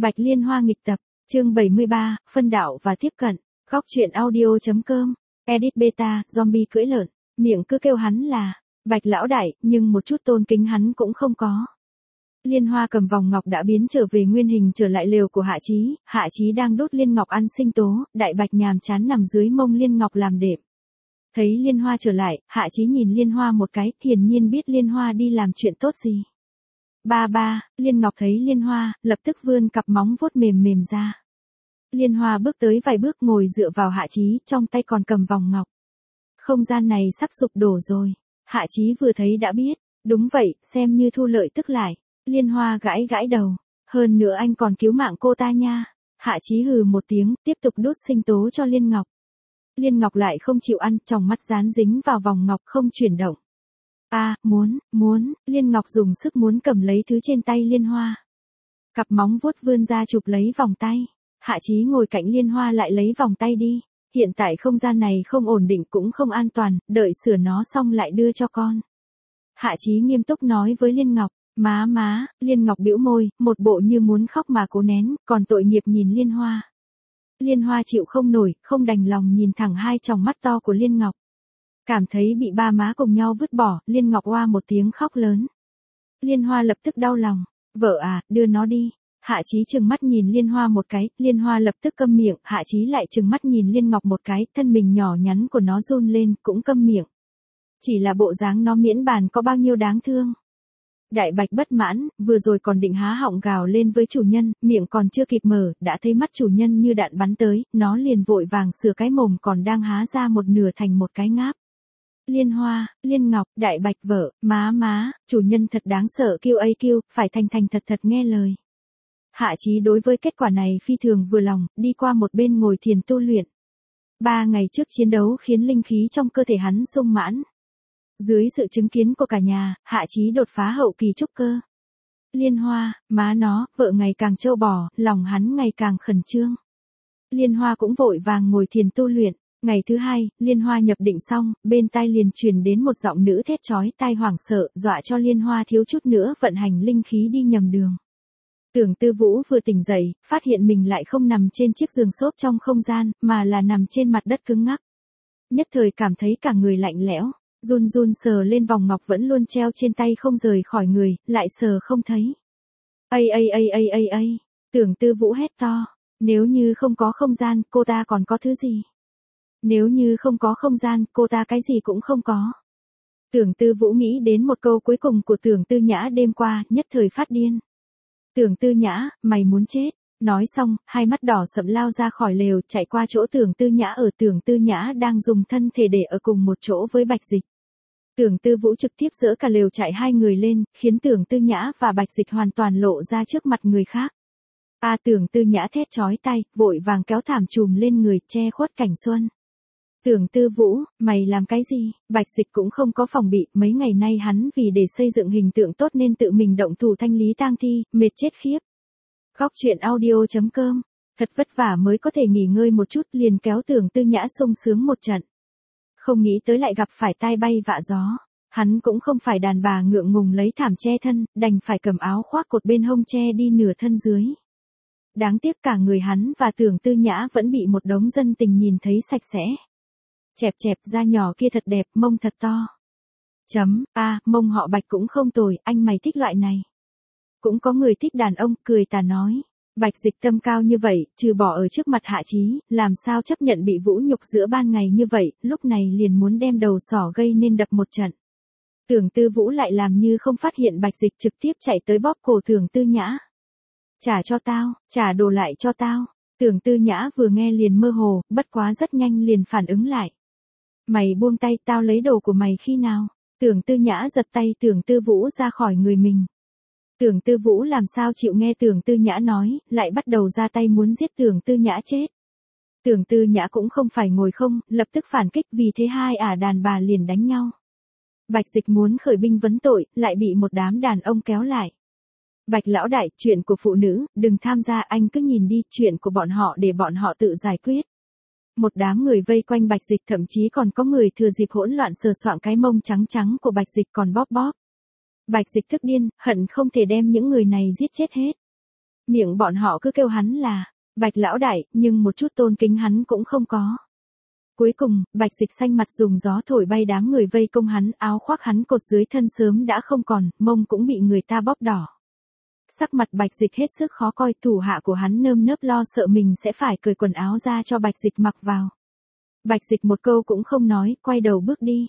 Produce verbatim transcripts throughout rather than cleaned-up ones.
Bạch Liên Hoa nghịch tập, chương bảy mươi ba, phân đạo và tiếp cận, góc truyện audio.com, edit beta, zombie cưỡi lợn, miệng cứ kêu hắn là, Bạch lão đại, nhưng một chút tôn kính hắn cũng không có. Liên Hoa cầm vòng ngọc đã biến trở về nguyên hình trở lại lều của Hạ Chí, Hạ Chí đang đốt Liên Ngọc ăn sinh tố, Đại Bạch nhàm chán nằm dưới mông Liên Ngọc làm đệm. Thấy Liên Hoa trở lại, Hạ Chí nhìn Liên Hoa một cái, hiển nhiên biết Liên Hoa đi làm chuyện tốt gì. Ba ba, Liên Ngọc thấy Liên Hoa, lập tức vươn cặp móng vuốt mềm mềm ra. Liên Hoa bước tới vài bước ngồi dựa vào Hạ Chí, trong tay còn cầm vòng ngọc. Không gian này sắp sụp đổ rồi. Hạ Chí vừa thấy đã biết, đúng vậy, xem như thu lợi tức lại. Liên Hoa gãi gãi đầu, hơn nữa anh còn cứu mạng cô ta nha. Hạ Chí hừ một tiếng, tiếp tục đốt sinh tố cho Liên Ngọc. Liên Ngọc lại không chịu ăn, tròng mắt dán dính vào vòng ngọc không chuyển động. A, à, muốn, muốn, Liên Ngọc dùng sức muốn cầm lấy thứ trên tay Liên Hoa. Cặp móng vuốt vươn ra chụp lấy vòng tay. Hạ Chí ngồi cạnh Liên Hoa lại lấy vòng tay đi. Hiện tại không gian này không ổn định cũng không an toàn, đợi sửa nó xong lại đưa cho con. Hạ Chí nghiêm túc nói với Liên Ngọc, má má, Liên Ngọc bĩu môi, một bộ như muốn khóc mà cố nén, còn tội nghiệp nhìn Liên Hoa. Liên Hoa chịu không nổi, không đành lòng nhìn thẳng hai tròng mắt to của Liên Ngọc. Cảm thấy bị ba má cùng nhau vứt bỏ, Liên Ngọc oa một tiếng khóc lớn. Liên Hoa lập tức đau lòng, vợ à, đưa nó đi. Hạ Chí trừng mắt nhìn Liên Hoa một cái, Liên Hoa lập tức câm miệng, Hạ Chí lại trừng mắt nhìn Liên Ngọc một cái, thân mình nhỏ nhắn của nó run lên, cũng câm miệng. Chỉ là bộ dáng nó miễn bàn có bao nhiêu đáng thương. Đại Bạch bất mãn, vừa rồi còn định há họng gào lên với chủ nhân, miệng còn chưa kịp mở, đã thấy mắt chủ nhân như đạn bắn tới, nó liền vội vàng sửa cái mồm còn đang há ra một nửa thành một cái ngáp. Liên Hoa, Liên Ngọc, Đại Bạch vợ, má má, chủ nhân thật đáng sợ kêu ấy kêu, phải thành thành thật thật nghe lời. Hạ Chí đối với kết quả này phi thường vừa lòng, đi qua một bên ngồi thiền tu luyện. Ba ngày trước chiến đấu khiến linh khí trong cơ thể hắn sung mãn. Dưới sự chứng kiến của cả nhà, Hạ Chí đột phá hậu kỳ trúc cơ. Liên Hoa, má nó, vợ ngày càng trâu bò, lòng hắn ngày càng khẩn trương. Liên Hoa cũng vội vàng ngồi thiền tu luyện. Ngày thứ hai, Liên Hoa nhập định xong, bên tai liền truyền đến một giọng nữ thét chói tai hoảng sợ, dọa cho Liên Hoa thiếu chút nữa vận hành linh khí đi nhầm đường. Tưởng Tư Vũ vừa tỉnh dậy, phát hiện mình lại không nằm trên chiếc giường xốp trong không gian, mà là nằm trên mặt đất cứng ngắc. Nhất thời cảm thấy cả người lạnh lẽo, run run sờ lên vòng ngọc vẫn luôn treo trên tay không rời khỏi người, lại sờ không thấy. Ây ây ây ây ây ây, Tưởng Tư Vũ hét to, nếu như không có không gian, cô ta còn có thứ gì? Nếu như không có không gian, cô ta cái gì cũng không có. Tưởng Tư Vũ nghĩ đến một câu cuối cùng của Tưởng Tư Nhã đêm qua, nhất thời phát điên. Tưởng Tư Nhã, mày muốn chết. Nói xong, hai mắt đỏ sậm lao ra khỏi lều, chạy qua chỗ Tưởng Tư Nhã ở. Tưởng Tư Nhã đang dùng thân thể để ở cùng một chỗ với Bạch Dịch. Tưởng Tư Vũ trực tiếp dỡ cả lều chạy hai người lên, khiến Tưởng Tư Nhã và Bạch Dịch hoàn toàn lộ ra trước mặt người khác. A à, Tưởng Tư Nhã thét chói tai, vội vàng kéo thảm trùm lên người, che khuất cảnh xuân. Tưởng Tư Vũ, mày làm cái gì? Bạch Dịch cũng không có phòng bị, mấy ngày nay hắn vì để xây dựng hình tượng tốt nên tự mình động thủ thanh lý tang thi, mệt chết khiếp. Góc truyện audio.com, thật vất vả mới có thể nghỉ ngơi một chút, liền kéo Tưởng Tư Nhã sung sướng một trận. Không nghĩ tới lại gặp phải tai bay vạ gió, hắn cũng không phải đàn bà ngượng ngùng lấy thảm che thân, đành phải cầm áo khoác cột bên hông che đi nửa thân dưới. Đáng tiếc cả người hắn và Tưởng Tư Nhã vẫn bị một đống dân tình nhìn thấy sạch sẽ. Chẹp chẹp, da nhỏ kia thật đẹp, mông thật to. Chấm, a, à, mông họ Bạch cũng không tồi, anh mày thích loại này. Cũng có người thích đàn ông, cười tà nói. Bạch Dịch tâm cao như vậy, trừ bỏ ở trước mặt Hạ Chí, làm sao chấp nhận bị vũ nhục giữa ban ngày như vậy, lúc này liền muốn đem đầu sỏ gây nên đập một trận. Tưởng Tư Vũ lại làm như không phát hiện Bạch Dịch, trực tiếp chạy tới bóp cổ Tưởng Tư Nhã. Trả cho tao, trả đồ lại cho tao. Tưởng Tư Nhã vừa nghe liền mơ hồ, bất quá rất nhanh liền phản ứng lại. Mày buông tay, tao lấy đồ của mày khi nào? Tưởng Tư Nhã giật tay Tưởng Tư Vũ ra khỏi người mình. Tưởng Tư Vũ làm sao chịu nghe Tưởng Tư Nhã nói, lại bắt đầu ra tay muốn giết Tưởng Tư Nhã chết. Tưởng Tư Nhã cũng không phải ngồi không, lập tức phản kích, vì thế hai ả đàn bà liền đánh nhau. Bạch Dịch muốn khởi binh vấn tội, lại bị một đám đàn ông kéo lại. Bạch lão đại, chuyện của phụ nữ, đừng tham gia, anh cứ nhìn đi, chuyện của bọn họ để bọn họ tự giải quyết. Một đám người vây quanh Bạch Dịch, thậm chí còn có người thừa dịp hỗn loạn sờ soạng cái mông trắng trắng của Bạch Dịch còn bóp bóp. Bạch Dịch tức điên, hận không thể đem những người này giết chết hết. Miệng bọn họ cứ kêu hắn là Bạch lão đại, nhưng một chút tôn kính hắn cũng không có. Cuối cùng, Bạch Dịch xanh mặt dùng gió thổi bay đám người vây công hắn, áo khoác hắn cột dưới thân sớm đã không còn, mông cũng bị người ta bóp đỏ. Sắc mặt Bạch Dịch hết sức khó coi, thủ hạ của hắn nơm nớp lo sợ mình sẽ phải cởi quần áo ra cho Bạch Dịch mặc vào. Bạch Dịch một câu cũng không nói, quay đầu bước đi.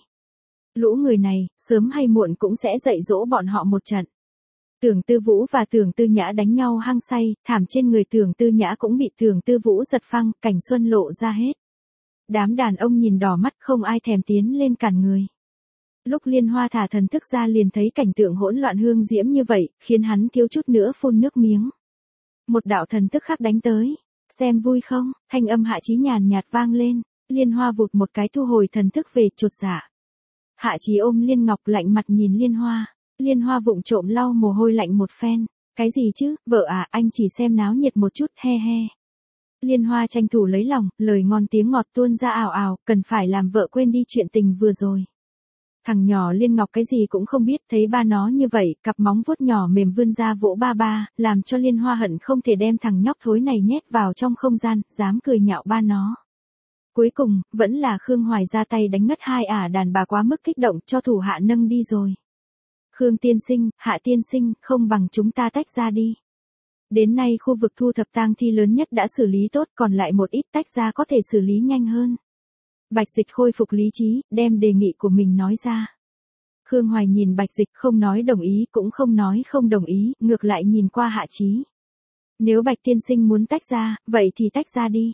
Lũ người này, sớm hay muộn cũng sẽ dạy dỗ bọn họ một trận. Tưởng Tư Vũ và Tưởng Tư Nhã đánh nhau hăng say, thảm trên người Tưởng Tư Nhã cũng bị Tưởng Tư Vũ giật phăng, cảnh xuân lộ ra hết. Đám đàn ông nhìn đỏ mắt không ai thèm tiến lên cản người. Lúc Liên Hoa thả thần thức ra liền thấy cảnh tượng hỗn loạn hương diễm như vậy, khiến hắn thiếu chút nữa phun nước miếng. Một đạo thần thức khác đánh tới. Xem vui không? Thanh âm Hạ Chí nhàn nhạt vang lên. Liên Hoa vụt một cái thu hồi thần thức về, chột dạ. Hạ Chí ôm Liên Ngọc lạnh mặt nhìn Liên Hoa. Liên Hoa vụng trộm lau mồ hôi lạnh một phen. Cái gì chứ, vợ à, anh chỉ xem náo nhiệt một chút, he he. Liên Hoa tranh thủ lấy lòng, lời ngon tiếng ngọt tuôn ra ào ào, cần phải làm vợ quên đi chuyện tình vừa rồi. Thằng nhỏ Liên Ngọc cái gì cũng không biết, thấy ba nó như vậy, cặp móng vuốt nhỏ mềm vươn ra vỗ ba ba, làm cho Liên Hoa hận không thể đem thằng nhóc thối này nhét vào trong không gian, dám cười nhạo ba nó. Cuối cùng, vẫn là Khương Hoài ra tay đánh ngất hai ả đàn bà quá mức kích động, cho thủ hạ nâng đi rồi. Khương tiên sinh, Hạ tiên sinh, không bằng chúng ta tách ra đi. Đến nay khu vực thu thập tang thi lớn nhất đã xử lý tốt, còn lại một ít tách ra có thể xử lý nhanh hơn. Bạch Dịch khôi phục lý trí, đem đề nghị của mình nói ra. Khương Hoài nhìn Bạch Dịch không nói đồng ý cũng không nói không đồng ý, ngược lại nhìn qua Hạ Chí. Nếu Bạch tiên sinh muốn tách ra, vậy thì tách ra đi.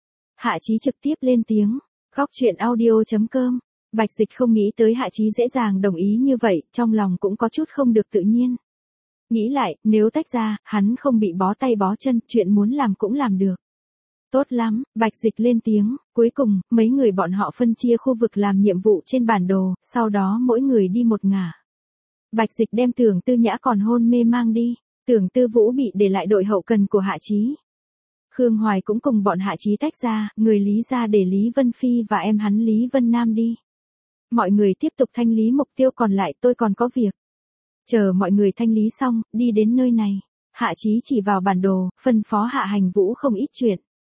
Hạ Chí trực tiếp lên tiếng. Góc truyện audio chấm com. Bạch Dịch không nghĩ tới Hạ Chí dễ dàng đồng ý như vậy, trong lòng cũng có chút không được tự nhiên. Nghĩ lại, nếu tách ra, hắn không bị bó tay bó chân, chuyện muốn làm cũng làm được. Tốt lắm, Bạch Dịch lên tiếng, cuối cùng, mấy người bọn họ phân chia khu vực làm nhiệm vụ trên bản đồ, sau đó mỗi người đi một ngả. Bạch Dịch đem Tưởng Tư Nhã còn hôn mê mang đi, Tưởng Tư Vũ bị để lại đội hậu cần của Hạ Chí. Khương Hoài cũng cùng bọn Hạ Chí tách ra, người Lý ra để Lý Vân Phi và em hắn Lý Vân Nam đi. Mọi người tiếp tục thanh lý mục tiêu còn lại, tôi còn có việc. Chờ mọi người thanh lý xong, đi đến nơi này. Hạ Chí chỉ vào bản đồ, phân phó Hạ Hành Vũ không ít chuyện.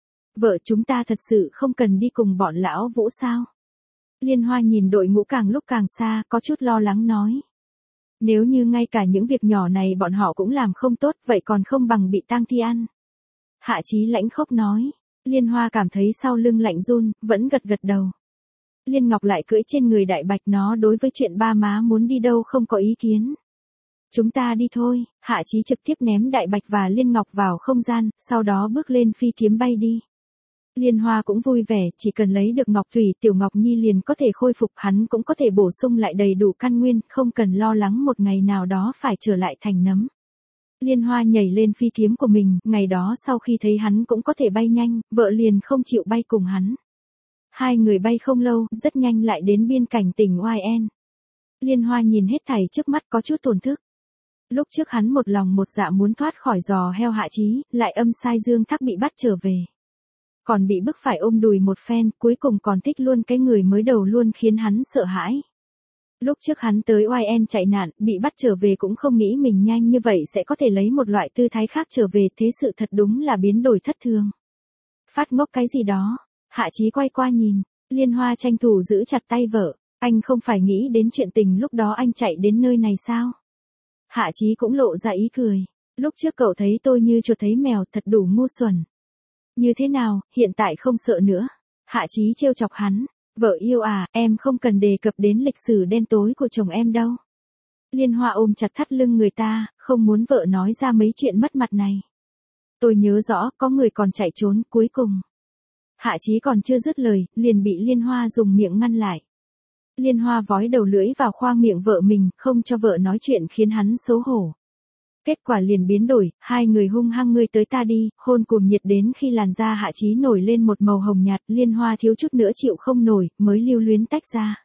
Vợ chúng ta thật sự không cần đi cùng bọn lão Vũ sao? Liên Hoa nhìn đội ngũ càng lúc càng xa, có chút lo lắng nói. Nếu như ngay cả những việc nhỏ này bọn họ cũng làm không tốt, vậy còn không bằng bị tang thi ăn. Hạ Chí lãnh khốc nói. Liên Hoa cảm thấy sau lưng lạnh run, vẫn gật gật đầu. Liên Ngọc lại cưỡi trên người Đại Bạch, nó đối với chuyện ba má muốn đi đâu không có ý kiến. Chúng ta đi thôi. Hạ Chí trực tiếp ném Đại Bạch và Liên Ngọc vào không gian, sau đó bước lên phi kiếm bay đi. Liên Hoa cũng vui vẻ, chỉ cần lấy được Ngọc Thủy Tiểu Ngọc Nhi liền có thể khôi phục, hắn cũng có thể bổ sung lại đầy đủ căn nguyên, không cần lo lắng một ngày nào đó phải trở lại thành nấm. Liên Hoa nhảy lên phi kiếm của mình, ngày đó sau khi thấy hắn cũng có thể bay nhanh, vợ liền không chịu bay cùng hắn. Hai người bay không lâu, rất nhanh lại đến biên cảnh tỉnh Oai En. Liên Hoa nhìn hết thảy trước mắt có chút tổn thức. Lúc trước hắn một lòng một dạ muốn thoát khỏi giò heo Hạ Chí, lại âm sai Dương Thác bị bắt trở về. Còn bị bức phải ôm đùi một phen, cuối cùng còn thích luôn cái người mới đầu luôn khiến hắn sợ hãi. Lúc trước hắn tới Oai En chạy nạn, bị bắt trở về cũng không nghĩ mình nhanh như vậy sẽ có thể lấy một loại tư thái khác trở về, thế sự thật đúng là biến đổi thất thường. Phát ngốc cái gì đó. Hạ Chí quay qua nhìn, Liên Hoa tranh thủ giữ chặt tay vợ, anh không phải nghĩ đến chuyện tình lúc đó anh chạy đến nơi này sao? Hạ Chí cũng lộ ra ý cười, lúc trước cậu thấy tôi như chuột thấy mèo, thật đủ ngu xuẩn. Như thế nào, hiện tại không sợ nữa? Hạ Chí trêu chọc hắn, vợ yêu à, em không cần đề cập đến lịch sử đen tối của chồng em đâu. Liên Hoa ôm chặt thắt lưng người ta, không muốn vợ nói ra mấy chuyện mất mặt này. Tôi nhớ rõ, có người còn chạy trốn, cuối cùng. Hạ Chí còn chưa dứt lời, liền bị Liên Hoa dùng miệng ngăn lại. Liên Hoa vói đầu lưỡi vào khoang miệng vợ mình, không cho vợ nói chuyện khiến hắn xấu hổ. Kết quả liền biến đổi, hai người hung hăng ngươi tới ta đi, hôn cuồng nhiệt đến khi làn da Hạ Chí nổi lên một màu hồng nhạt, Liên Hoa thiếu chút nữa chịu không nổi, mới lưu luyến tách ra.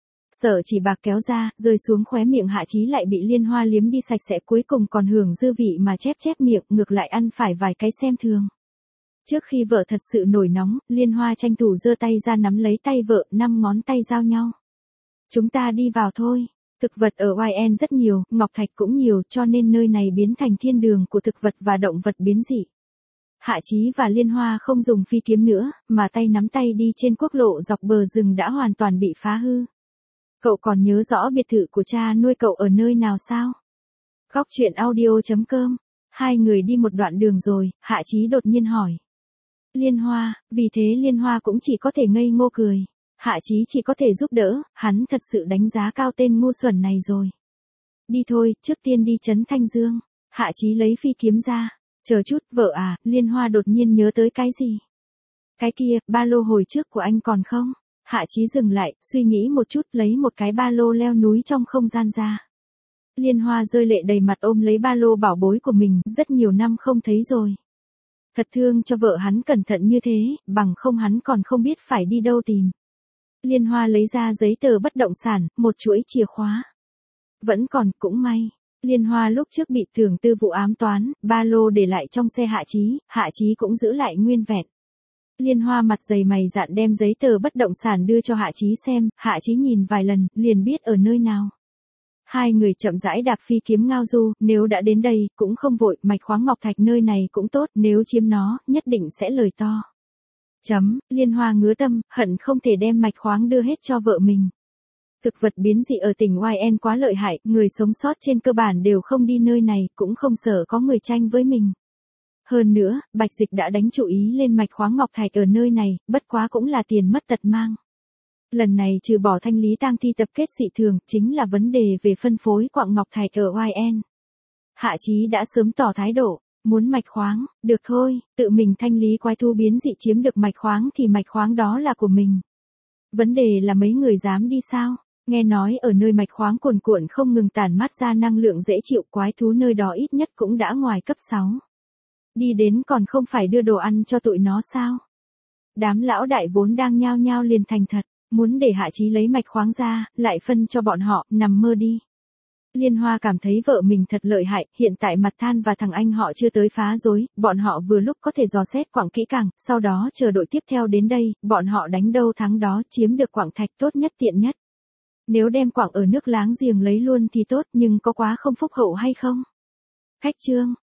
Sợ chỉ bạc kéo ra, rơi xuống khóe miệng Hạ Chí lại bị Liên Hoa liếm đi sạch sẽ, cuối cùng còn hưởng dư vị mà chép chép miệng, ngược lại ăn phải vài cái xem thường. Trước khi vợ thật sự nổi nóng, Liên Hoa tranh thủ giơ tay ra nắm lấy tay vợ, năm ngón tay giao nhau. Chúng ta đi vào thôi. Thực vật ở i en rất nhiều, ngọc thạch cũng nhiều cho nên nơi này biến thành thiên đường của thực vật và động vật biến dị. Hạ Chí và Liên Hoa không dùng phi kiếm nữa, mà tay nắm tay đi trên quốc lộ dọc bờ rừng đã hoàn toàn bị phá hư. Cậu còn nhớ rõ biệt thự của cha nuôi cậu ở nơi nào sao? Góc truyện audio chấm com. Hai người đi một đoạn đường rồi, Hạ Chí đột nhiên hỏi. Liên Hoa, vì thế Liên Hoa cũng chỉ có thể ngây ngô cười. Hạ Chí chỉ có thể giúp đỡ, hắn thật sự đánh giá cao tên ngu xuẩn này rồi. Đi thôi, trước tiên đi trấn Thanh Dương. Hạ Chí lấy phi kiếm ra. Chờ chút, vợ à, Liên Hoa đột nhiên nhớ tới cái gì? Cái kia, ba lô hồi trước của anh còn không? Hạ Chí dừng lại, suy nghĩ một chút, lấy một cái ba lô leo núi trong không gian ra. Liên Hoa rơi lệ đầy mặt ôm lấy ba lô bảo bối của mình, rất nhiều năm không thấy rồi. Thật thương cho vợ hắn cẩn thận như thế, bằng không hắn còn không biết phải đi đâu tìm. Liên Hoa lấy ra giấy tờ bất động sản, một chuỗi chìa khóa. Vẫn còn, cũng may. Liên Hoa lúc trước bị tưởng tư vụ ám toán, ba lô để lại trong xe Hạ Chí, Hạ Chí cũng giữ lại nguyên vẹn. Liên Hoa mặt dày mày dạn đem giấy tờ bất động sản đưa cho Hạ Chí xem, Hạ Chí nhìn vài lần, liền biết ở nơi nào. Hai người chậm rãi đạp phi kiếm ngao du, nếu đã đến đây, cũng không vội, mạch khoáng ngọc thạch nơi này cũng tốt, nếu chiếm nó, nhất định sẽ lời to. Chấm, Liên Hoa ngứa tâm, hận không thể đem mạch khoáng đưa hết cho vợ mình. Thực vật biến dị ở tỉnh i en quá lợi hại, người sống sót trên cơ bản đều không đi nơi này, cũng không sợ có người tranh với mình. Hơn nữa, Bạch Dịch đã đánh chủ ý lên mạch khoáng ngọc thạch ở nơi này, bất quá cũng là tiền mất tật mang. Lần này trừ bỏ thanh lý tang thi tập kết dị thường, chính là vấn đề về phân phối quặng ngọc thạch ở i en. Hạ Chí đã sớm tỏ thái độ, muốn mạch khoáng, được thôi, tự mình thanh lý quái thú biến dị chiếm được mạch khoáng thì mạch khoáng đó là của mình. Vấn đề là mấy người dám đi sao? Nghe nói ở nơi mạch khoáng cuồn cuộn không ngừng tản mát ra năng lượng dễ chịu, quái thú nơi đó ít nhất cũng đã ngoài cấp sáu. Đi đến còn không phải đưa đồ ăn cho tụi nó sao? Đám lão đại vốn đang nhao nhao liền thành thật, muốn để Hạ Chí lấy mạch khoáng ra, lại phân cho bọn họ, nằm mơ đi. Liên Hoa cảm thấy vợ mình thật lợi hại, hiện tại Mặt Than và thằng anh họ chưa tới phá rối, bọn họ vừa lúc có thể dò xét quặng kỹ càng, sau đó chờ đội tiếp theo đến đây, bọn họ đánh đâu thắng đó, chiếm được quặng thạch tốt nhất tiện nhất. Nếu đem quặng ở nước láng giềng lấy luôn thì tốt, nhưng có quá không phúc hậu hay không? Khách trương,